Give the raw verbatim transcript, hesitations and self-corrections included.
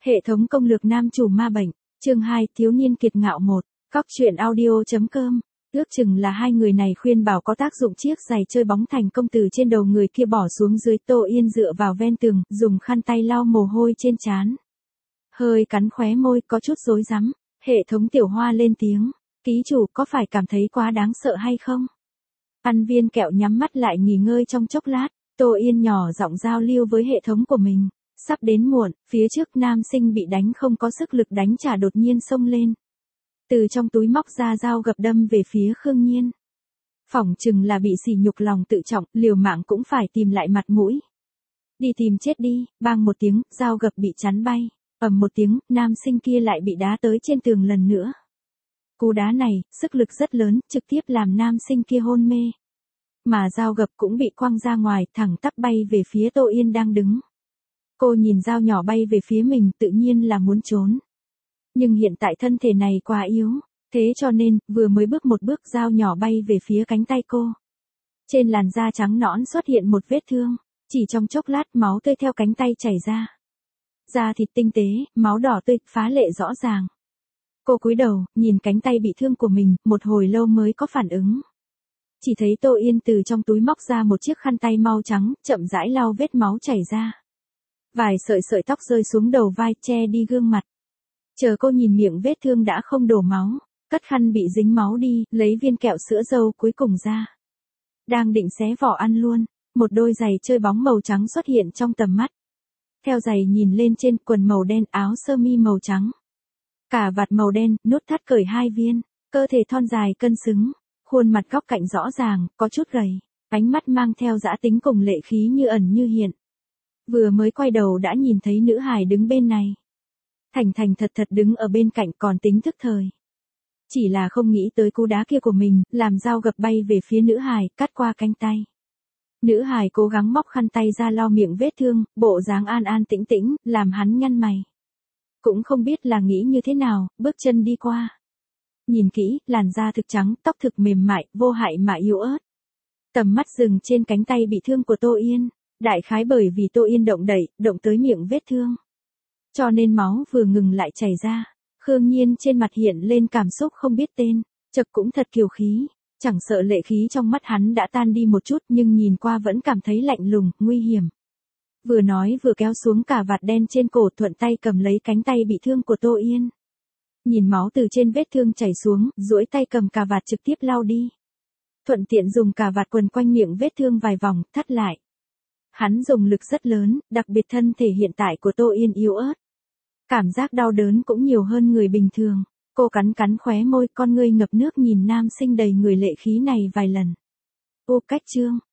Hệ thống công lược nam chủ ma bệnh, chương hai, thiếu niên kiệt ngạo một, Cóc truyện audio.com. Ước chừng là hai người này khuyên bảo có tác dụng, chiếc giày chơi bóng thành công từ trên đầu người kia bỏ xuống dưới. Tô Yên dựa vào ven tường, dùng khăn tay lau mồ hôi trên trán. Hơi cắn khóe môi, có chút rối rắm. Hệ thống tiểu hoa lên tiếng, ký chủ có phải cảm thấy quá đáng sợ hay không? Ăn viên kẹo nhắm mắt lại nghỉ ngơi trong chốc lát, Tô Yên nhỏ giọng giao lưu với hệ thống của mình. Sắp đến muộn, phía trước nam sinh bị đánh không có sức lực đánh trả đột nhiên xông lên. Từ trong túi móc ra dao gập đâm về phía Khương Nhiên. Phỏng chừng là bị sỉ nhục lòng tự trọng, liều mạng cũng phải tìm lại mặt mũi. Đi tìm chết đi, bang một tiếng, dao gập bị chắn bay. Ầm một tiếng, nam sinh kia lại bị đá tới trên tường lần nữa. Cú đá này, sức lực rất lớn, trực tiếp làm nam sinh kia hôn mê. Mà dao gập cũng bị quăng ra ngoài, thẳng tắp bay về phía Tô Yên đang đứng. Cô nhìn dao nhỏ bay về phía mình, tự nhiên là muốn trốn. Nhưng hiện tại thân thể này quá yếu, thế cho nên, vừa mới bước một bước dao nhỏ bay về phía cánh tay cô. Trên làn da trắng nõn xuất hiện một vết thương, chỉ trong chốc lát máu tươi theo cánh tay chảy ra. Da thịt tinh tế, máu đỏ tươi, phá lệ rõ ràng. Cô cúi đầu, nhìn cánh tay bị thương của mình, một hồi lâu mới có phản ứng. Chỉ thấy Tô Yên từ trong túi móc ra một chiếc khăn tay mau trắng, chậm rãi lau vết máu chảy ra. Vài sợi sợi tóc rơi xuống đầu vai, che đi gương mặt. Chờ cô nhìn miệng vết thương đã không đổ máu, cất khăn bị dính máu đi, lấy viên kẹo sữa dâu cuối cùng ra. Đang định xé vỏ ăn luôn, một đôi giày chơi bóng màu trắng xuất hiện trong tầm mắt. Theo giày nhìn lên trên, quần màu đen, áo sơ mi màu trắng. Cà vạt màu đen, nút thắt cởi hai viên, cơ thể thon dài cân xứng, khuôn mặt góc cạnh rõ ràng, có chút gầy, ánh mắt mang theo dã tính cùng lệ khí như ẩn như hiện. Vừa mới quay đầu đã nhìn thấy nữ hài đứng bên này. Thành thành thật thật đứng ở bên cạnh còn tính thức thời. Chỉ là không nghĩ tới cú đá kia của mình, làm dao gập bay về phía nữ hài, cắt qua cánh tay. Nữ hài cố gắng móc khăn tay ra lau miệng vết thương, bộ dáng an an tĩnh tĩnh, làm hắn nhăn mày. Cũng không biết là nghĩ như thế nào, bước chân đi qua. Nhìn kỹ, làn da thực trắng, tóc thực mềm mại, vô hại mà yếu ớt. Tầm mắt dừng trên cánh tay bị thương của Tô Yên, đại khái bởi vì Tô Yên động đẩy, động tới miệng vết thương. Cho nên máu vừa ngừng lại chảy ra. Khương Nhiên trên mặt hiện lên cảm xúc không biết tên, chật cũng thật kiều khí, chẳng sợ lệ khí trong mắt hắn đã tan đi một chút nhưng nhìn qua vẫn cảm thấy lạnh lùng, nguy hiểm. Vừa nói vừa kéo xuống cà vạt đen trên cổ, thuận tay cầm lấy cánh tay bị thương của Tô Yên. Nhìn máu từ trên vết thương chảy xuống, duỗi tay cầm cà vạt trực tiếp lau đi. Thuận tiện dùng cà vạt quần quanh miệng vết thương vài vòng, thắt lại. Hắn dùng lực rất lớn, đặc biệt thân thể hiện tại của Tô Yên yếu ớt. Cảm giác đau đớn cũng nhiều hơn người bình thường. Cô cắn cắn khóe môi, con ngươi ngập nước nhìn nam sinh đầy người lệ khí này vài lần. Ô cách chương,